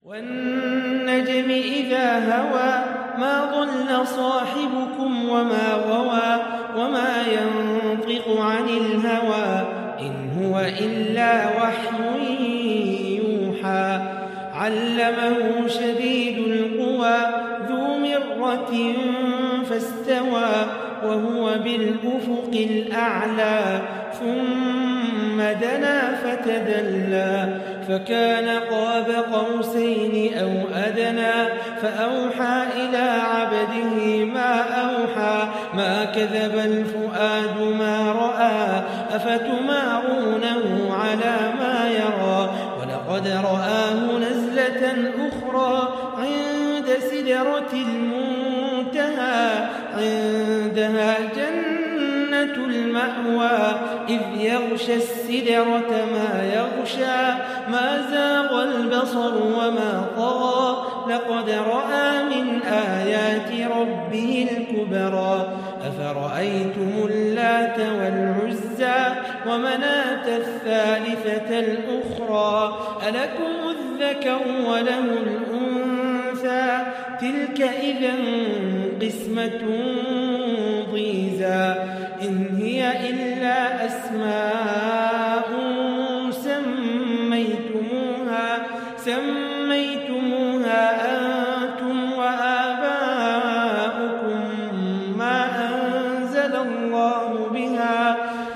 والنجم إذا هوى ما ضل صاحبكم وما غوى وما ينطق عن الهوى إن هو إلا وحي يوحى علمه شديد القوى ذو مرة فاستوى وهو بالأفق الأعلى ثم دنا فتدلى فكان قاب قوسين أو أدنى فأوحى إلى عبده ما أوحى ما كذب الفؤاد ما رأى أفتمارونه على ما يرى ولقد رآه نزلة أخرى عند سدرة المنتهى عندها جنة المأوى إذ يغشى السدرة ما يغشى ما زاغ البصر وما طغى لقد رأى من آيات ربه الكبرى أفرأيتم اللات والعزى ومناة الثالثة الأخرى ألكم الذكر وله الأنثى تلك إذا قسمة ضيزى إن هي إلا أسماء سميتموها أنتم وآباؤكم ما أنزل الله بها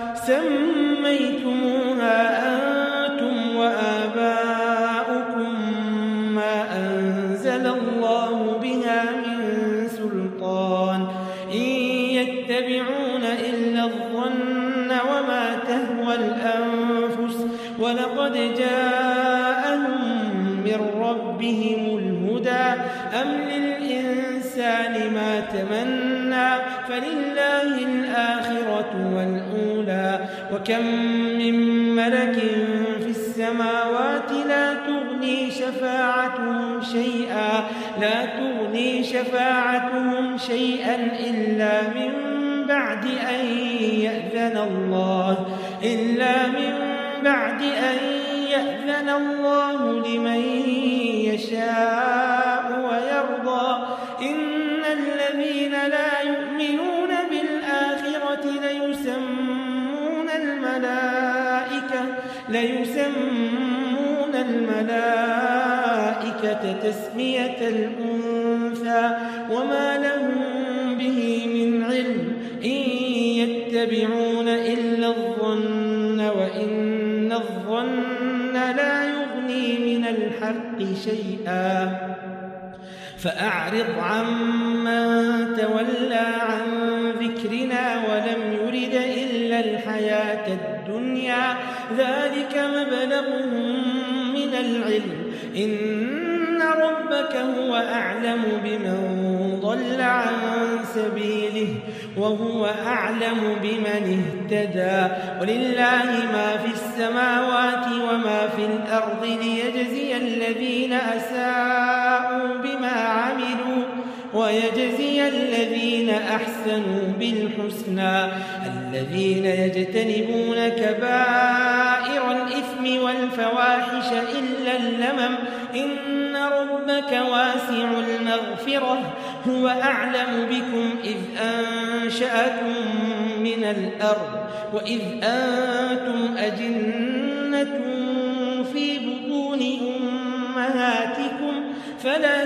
من سلطان إن يتبعون إلا الظن وما تهوى الأنفس ولقد جاءهم من ربهم الهدى أم للإنسان ما تمنى فلله الآخرة والأولى وكم من ملك في السماوات لا تغني شفاعتهم شيئا إلا من بعد أن يأذن الله لمن يشاء ويرضى إن الذين لا يؤمنون بالآخرة ليسمون الملائكة تسمية الأنثى وما لهم به من علم إن يتبعون إلا الظن وإن الظن لا يغني من الحق شيئا فأعرض عمن تولى عن ذكرنا ولم يرد إلا الحياة الدنيا ذلك مبلغهم من العلم إن ربك هو أعلم بمن ضل عن سبيله وهو أعلم بمن اهتدى ولله ما في السماوات وما في الأرض ليجزي الذين أساءوا بما عملوا ويجزي الذين أحسنوا بالحسنى الذين يجتنبون كبائر الإثم والفواحش إلا اللمم إن ربك واسع المغفرة هو أعلم بكم إذ أنشأكم من الأرض وإذ أنتم أجنة في بطون أمهاتكم فلا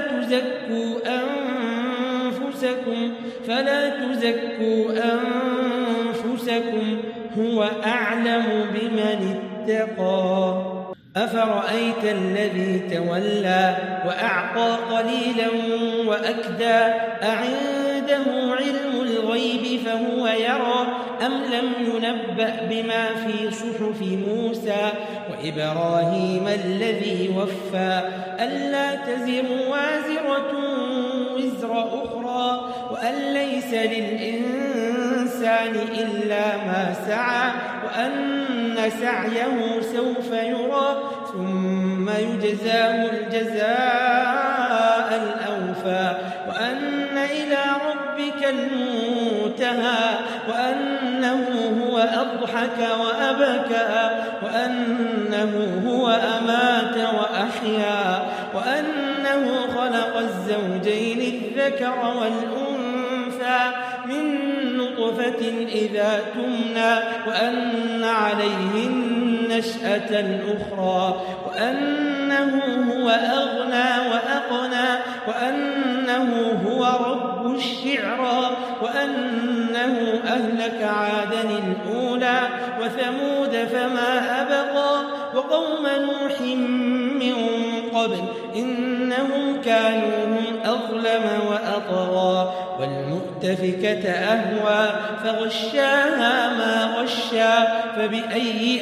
تزكوا أنفسكم هو أعلم بمن اتقى أفرأيت الذي تولى وأعطى قليلا وأكدى أعنده علم الغيب فهو يرى أم لم ينبأ بما في صحف موسى وإبراهيم الذي وفى ألا تزر وازرة وزر أخرى وأن ليس للإنسان إلا ما سعى وأن سعيه سوف يرى ثم يجزاه الجزاء الأوفى وأن إلى ربك المنتهى وأنه هو أضحك وأبكى وأنه هو أمات وأحيا وأنه خلق الزوجين الذكر والأنثى من نطفة إذا تمنى وأن عليه النشأة الأخرى وأنه هو أغنى وأقنى وأنه هو رب الشعرى وأنه أهلك عادا الأولى وثمود فما أبقى وقوم نوح من قبل إنهم كانوا هم أظلم وأطغى والمؤتفكة أهوى فغشاها ما غشى فبأي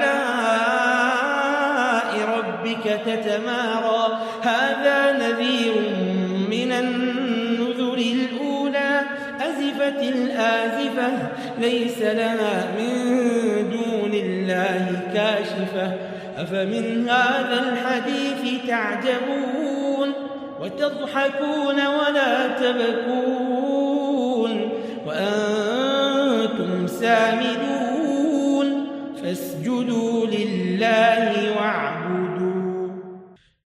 آلاء ربك تتمارى هذا نذير من النذر الأولى أزفت الآزفة ليس لها من دون الله كاشفة أفمن هذا الحديث تعجبون وتضحكون ولا تبكون وأنتم سامدون فاسجدوا لله واعبدوا